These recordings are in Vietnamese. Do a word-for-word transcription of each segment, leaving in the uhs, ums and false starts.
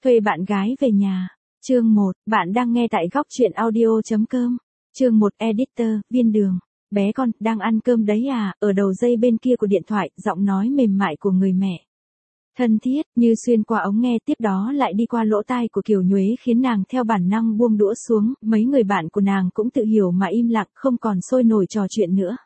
Thuê bạn gái về nhà. Chương một, bạn đang nghe tại góc truyện audio.com. Chương một, Editor, Viên Đường. Bé con, đang ăn cơm đấy à? Ở đầu dây bên kia của điện thoại, giọng nói mềm mại của người mẹ. Thân thiết, như xuyên qua ống nghe, tiếp đó lại đi qua lỗ tai của Kiều Nhuế khiến nàng theo bản năng buông đũa xuống, mấy người bạn của nàng cũng tự hiểu mà im lặng, không còn sôi nổi trò chuyện nữa.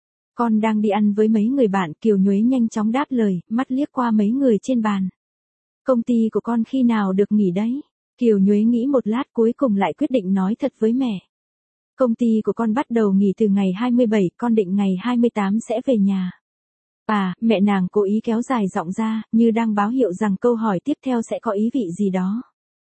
Con đang đi ăn với mấy người bạn, Kiều Nhuế nhanh chóng đáp lời, mắt liếc qua mấy người trên bàn. Công ty của con khi nào được nghỉ đấy? Kiều Nhuế nghĩ một lát cuối cùng lại quyết định nói thật với mẹ. Công ty của con bắt đầu nghỉ từ ngày hai mươi bảy, con định ngày hai mươi tám sẽ về nhà. À, mẹ nàng cố ý kéo dài giọng ra, như đang báo hiệu rằng câu hỏi tiếp theo sẽ có ý vị gì đó.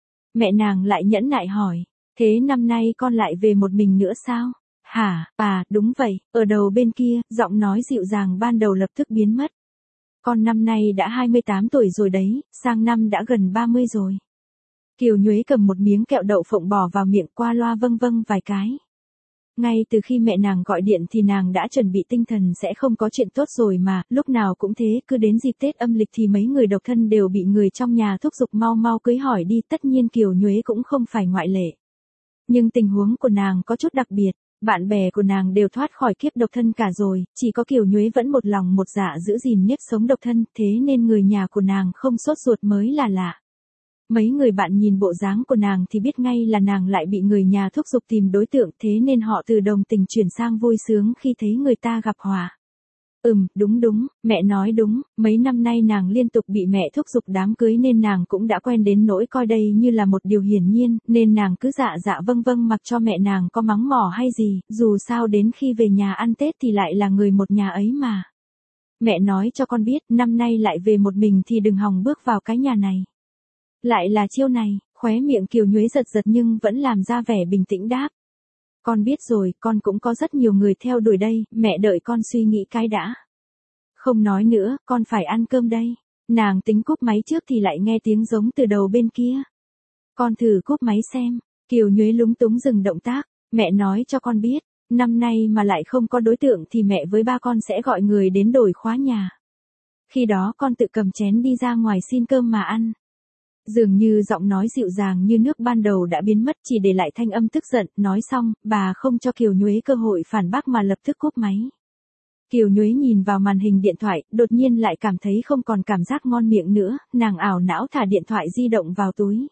Mẹ nàng lại nhẫn nại hỏi, thế năm nay con lại về một mình nữa sao? Hả, à, đúng vậy, ở đầu bên kia, giọng nói dịu dàng ban đầu lập tức biến mất. Con năm nay đã hai mươi tám tuổi rồi đấy, sang năm đã gần ba mươi rồi. Kiều Nhuế cầm một miếng kẹo đậu phộng bỏ vào miệng qua loa vâng vâng vài cái. Ngay từ khi mẹ nàng gọi điện thì nàng đã chuẩn bị tinh thần sẽ không có chuyện tốt rồi mà, lúc nào cũng thế, cứ đến dịp Tết âm lịch thì mấy người độc thân đều bị người trong nhà thúc giục mau mau cưới hỏi đi, tất nhiên Kiều Nhuế cũng không phải ngoại lệ. Nhưng tình huống của nàng có chút đặc biệt, bạn bè của nàng đều thoát khỏi kiếp độc thân cả rồi, chỉ có Kiều Nhuế vẫn một lòng một dạ giữ gìn nếp sống độc thân, thế nên người nhà của nàng không sốt ruột mới là lạ. Mấy người bạn nhìn bộ dáng của nàng thì biết ngay là nàng lại bị người nhà thúc giục tìm đối tượng, thế nên họ từ đồng tình chuyển sang vui sướng khi thấy người ta gặp họa. Ừm, đúng đúng, mẹ nói đúng, mấy năm nay nàng liên tục bị mẹ thúc giục đám cưới nên nàng cũng đã quen đến nỗi coi đây như là một điều hiển nhiên, nên nàng cứ dạ dạ vâng vâng mặc cho mẹ nàng có mắng mỏ hay gì, dù sao đến khi về nhà ăn Tết thì lại là người một nhà ấy mà. Mẹ nói cho con biết, năm nay lại về một mình thì đừng hòng bước vào cái nhà này. Lại là chiêu này, khóe miệng Kiều Nhuế giật giật nhưng vẫn làm ra vẻ bình tĩnh đáp. Con biết rồi, con cũng có rất nhiều người theo đuổi đây, mẹ đợi con suy nghĩ cái đã. Không nói nữa, con phải ăn cơm đây. Nàng tính cúp máy trước thì lại nghe tiếng giống từ đầu bên kia. Con thử cúp máy xem. Kiều Nhuế lúng túng dừng động tác, mẹ nói cho con biết, năm nay mà lại không có đối tượng thì mẹ với ba con sẽ gọi người đến đổi khóa nhà. Khi đó con tự cầm chén đi ra ngoài xin cơm mà ăn. Dường như giọng nói dịu dàng như nước ban đầu đã biến mất, chỉ để lại thanh âm tức giận, nói xong, bà không cho Kiều Nhuế cơ hội phản bác mà lập tức cúp máy. Kiều Nhuế nhìn vào màn hình điện thoại, đột nhiên lại cảm thấy không còn cảm giác ngon miệng nữa, nàng ảo não thả điện thoại di động vào túi.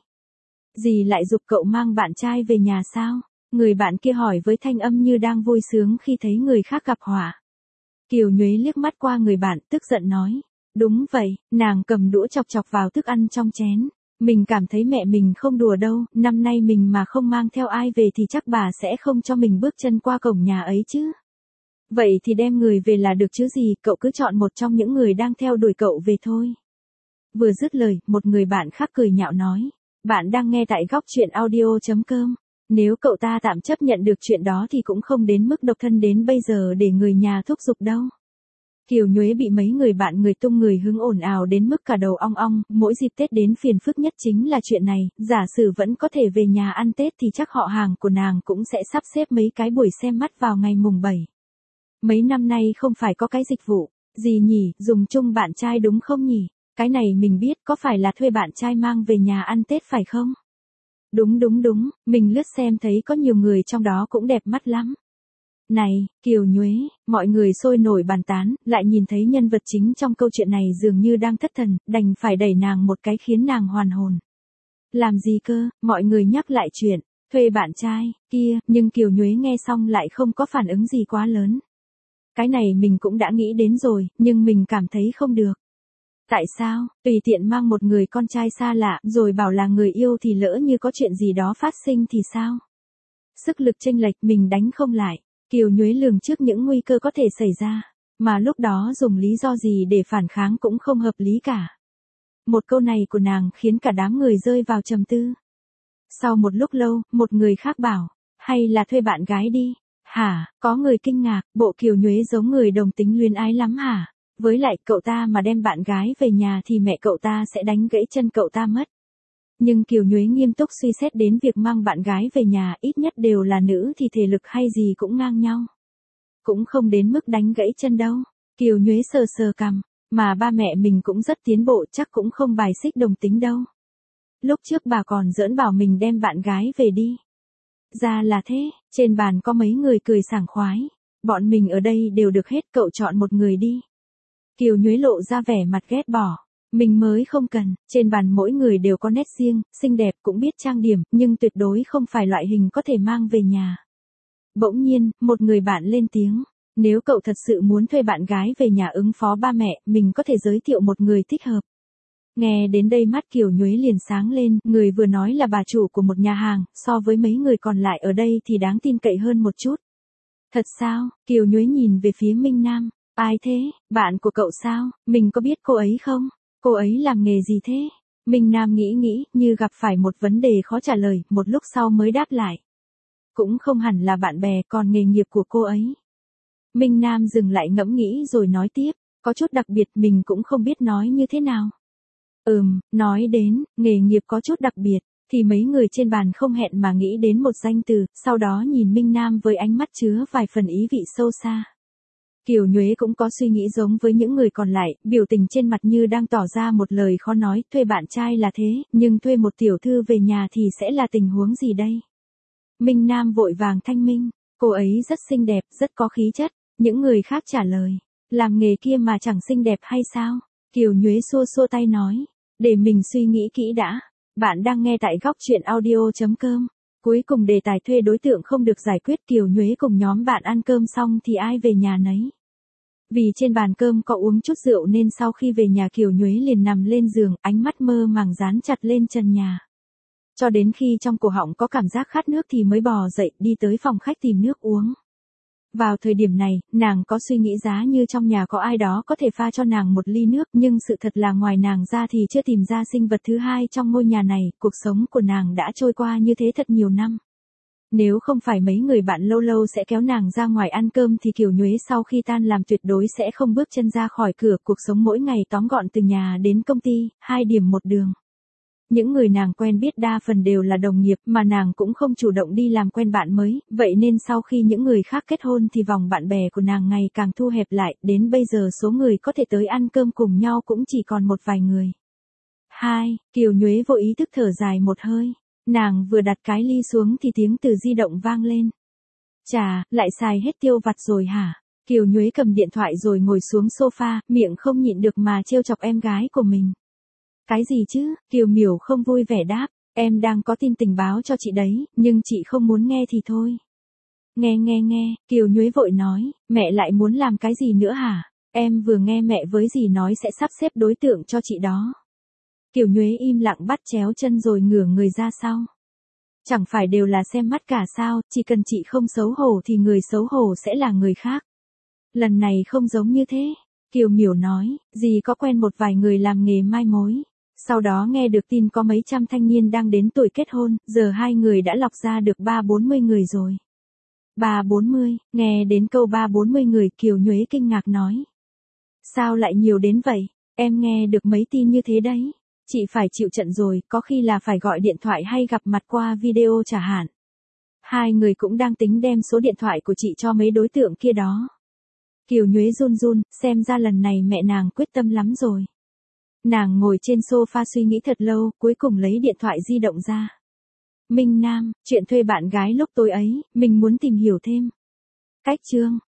Dì lại giục cậu mang bạn trai về nhà sao? Người bạn kia hỏi với thanh âm như đang vui sướng khi thấy người khác gặp họa. Kiều Nhuế liếc mắt qua người bạn, tức giận nói. Đúng vậy, nàng cầm đũa chọc chọc vào thức ăn trong chén. Mình cảm thấy mẹ mình không đùa đâu, năm nay mình mà không mang theo ai về thì chắc bà sẽ không cho mình bước chân qua cổng nhà ấy chứ. Vậy thì đem người về là được chứ gì, cậu cứ chọn một trong những người đang theo đuổi cậu về thôi. Vừa dứt lời, một người bạn khác cười nhạo nói. Bạn đang nghe tại góc truyện audio.com. Nếu cậu ta tạm chấp nhận được chuyện đó thì cũng không đến mức độc thân đến bây giờ để người nhà thúc giục đâu. Kiều Nhuế bị mấy người bạn người tung người hứng ồn ào đến mức cả đầu ong ong, mỗi dịp Tết đến phiền phức nhất chính là chuyện này, giả sử vẫn có thể về nhà ăn Tết thì chắc họ hàng của nàng cũng sẽ sắp xếp mấy cái buổi xem mắt vào ngày mùng bảy. Mấy năm nay không phải có cái dịch vụ, gì nhỉ, dùng chung bạn trai đúng không nhỉ? Cái này mình biết, có phải là thuê bạn trai mang về nhà ăn Tết phải không? Đúng đúng đúng, mình lướt xem thấy có nhiều người trong đó cũng đẹp mắt lắm. Này, Kiều Nhuế, mọi người sôi nổi bàn tán, lại nhìn thấy nhân vật chính trong câu chuyện này dường như đang thất thần, đành phải đẩy nàng một cái khiến nàng hoàn hồn. Làm gì cơ, mọi người nhắc lại chuyện, thuê bạn trai, kia, nhưng Kiều Nhuế nghe xong lại không có phản ứng gì quá lớn. Cái này mình cũng đã nghĩ đến rồi, nhưng mình cảm thấy không được. Tại sao, tùy tiện mang một người con trai xa lạ, rồi bảo là người yêu thì lỡ như có chuyện gì đó phát sinh thì sao? Sức lực chênh lệch mình đánh không lại. Kiều Nhuế lường trước những nguy cơ có thể xảy ra, mà lúc đó dùng lý do gì để phản kháng cũng không hợp lý cả. Một câu này của nàng khiến cả đám người rơi vào trầm tư. Sau một lúc lâu, một người khác bảo, hay là thuê bạn gái đi. Hả, có người kinh ngạc, bộ Kiều Nhuế giống người đồng tính luyến ái lắm hả? Với lại cậu ta mà đem bạn gái về nhà thì mẹ cậu ta sẽ đánh gãy chân cậu ta mất. Nhưng Kiều Nhuế nghiêm túc suy xét đến việc mang bạn gái về nhà, ít nhất đều là nữ thì thể lực hay gì cũng ngang nhau. Cũng không đến mức đánh gãy chân đâu. Kiều Nhuế sờ sờ cằm, mà ba mẹ mình cũng rất tiến bộ, chắc cũng không bài xích đồng tính đâu. lúc trước bà còn giỡn bảo mình đem bạn gái về đi. Ra là thế, trên bàn có mấy người cười sảng khoái. Bọn mình ở đây đều được hết, cậu chọn một người đi. Kiều Nhuế lộ ra vẻ mặt ghét bỏ. Mình mới không cần, trên bàn mỗi người đều có nét riêng, xinh đẹp cũng biết trang điểm, nhưng tuyệt đối không phải loại hình có thể mang về nhà. Bỗng nhiên, một người bạn lên tiếng. Nếu cậu thật sự muốn thuê bạn gái về nhà ứng phó ba mẹ, mình có thể giới thiệu một người thích hợp. Nghe đến đây mắt Kiều Nhuế liền sáng lên, người vừa nói là bà chủ của một nhà hàng, so với mấy người còn lại ở đây thì đáng tin cậy hơn một chút. Thật sao? Kiều Nhuế nhìn về phía Minh Nam. Ai thế? Bạn của cậu sao? Mình có biết cô ấy không? Cô ấy làm nghề gì thế? Minh Nam nghĩ nghĩ, như gặp phải một vấn đề khó trả lời, một lúc sau mới đáp lại. Cũng không hẳn là bạn bè, còn nghề nghiệp của cô ấy. Minh Nam dừng lại ngẫm nghĩ rồi nói tiếp, có chút đặc biệt mình cũng không biết nói như thế nào. Ừm, nói đến, nghề nghiệp có chút đặc biệt, thì mấy người trên bàn không hẹn mà nghĩ đến một danh từ, sau đó nhìn Minh Nam với ánh mắt chứa vài phần ý vị sâu xa. Kiều Nhuế cũng có suy nghĩ giống với những người còn lại, biểu tình trên mặt như đang tỏ ra một lời khó nói, thuê bạn trai là thế, nhưng thuê một tiểu thư về nhà thì sẽ là tình huống gì đây? Minh Nam vội vàng thanh minh, cô ấy rất xinh đẹp, rất có khí chất, những người khác trả lời, làm nghề kia mà chẳng xinh đẹp hay sao? Kiều Nhuế xua xua tay nói, để mình suy nghĩ kỹ đã, bạn đang nghe tại góc truyện audio.com. Cuối cùng đề tài thuê đối tượng không được giải quyết, Kiều Nhuế cùng nhóm bạn ăn cơm xong thì ai về nhà nấy. Vì trên bàn cơm có uống chút rượu nên sau khi về nhà Kiều Nhuế liền nằm lên giường, ánh mắt mơ màng dán chặt lên trần nhà. Cho đến khi trong cổ họng có cảm giác khát nước thì mới bò dậy đi tới phòng khách tìm nước uống. Vào thời điểm này, nàng có suy nghĩ giá như trong nhà có ai đó có thể pha cho nàng một ly nước, nhưng sự thật là ngoài nàng ra thì chưa tìm ra sinh vật thứ hai trong ngôi nhà này, cuộc sống của nàng đã trôi qua như thế thật nhiều năm. Nếu không phải mấy người bạn lâu lâu sẽ kéo nàng ra ngoài ăn cơm thì Kiều Nhuế sau khi tan làm tuyệt đối sẽ không bước chân ra khỏi cửa, cuộc sống mỗi ngày tóm gọn từ nhà đến công ty, hai điểm một đường. Những người nàng quen biết đa phần đều là đồng nghiệp mà nàng cũng không chủ động đi làm quen bạn mới, vậy nên sau khi những người khác kết hôn thì vòng bạn bè của nàng ngày càng thu hẹp lại, đến bây giờ số người có thể tới ăn cơm cùng nhau cũng chỉ còn một vài người. Hai, Kiều Nhuế vô ý thức thở dài một hơi, nàng vừa đặt cái ly xuống thì tiếng từ di động vang lên. Chà, lại xài hết tiêu vặt rồi hả? Kiều Nhuế cầm điện thoại rồi ngồi xuống sofa, miệng không nhịn được mà trêu chọc em gái của mình. Cái gì chứ? Kiều Miểu không vui vẻ đáp, em đang có tin tình báo cho chị đấy, nhưng chị không muốn nghe thì thôi. Nghe nghe nghe, Kiều Nhuế vội nói, mẹ lại muốn làm cái gì nữa hả? Em vừa nghe mẹ với dì nói sẽ sắp xếp đối tượng cho chị đó. Kiều Nhuế im lặng bắt chéo chân rồi ngửa người ra sau. Chẳng phải đều là xem mắt cả sao, chỉ cần chị không xấu hổ thì người xấu hổ sẽ là người khác. Lần này không giống như thế. Kiều Miểu nói, dì có quen một vài người làm nghề mai mối. Sau đó nghe được tin có mấy trăm thanh niên đang đến tuổi kết hôn, giờ hai người đã lọc ra được ba bốn mươi người rồi. Ba bốn mươi, nghe đến câu ba bốn mươi người Kiều Nhuế kinh ngạc nói. Sao lại nhiều đến vậy? Em nghe được mấy tin như thế đấy. Chị phải chịu trận rồi, có khi là phải gọi điện thoại hay gặp mặt qua video chả hạn. Hai người cũng đang tính đem số điện thoại của chị cho mấy đối tượng kia đó. Kiều Nhuế run run, xem ra lần này mẹ nàng quyết tâm lắm rồi. Nàng ngồi trên sofa suy nghĩ thật lâu, cuối cùng lấy điện thoại di động ra. Minh Nam, chuyện thuê bạn gái lúc tối ấy, mình muốn tìm hiểu thêm. Cách chương.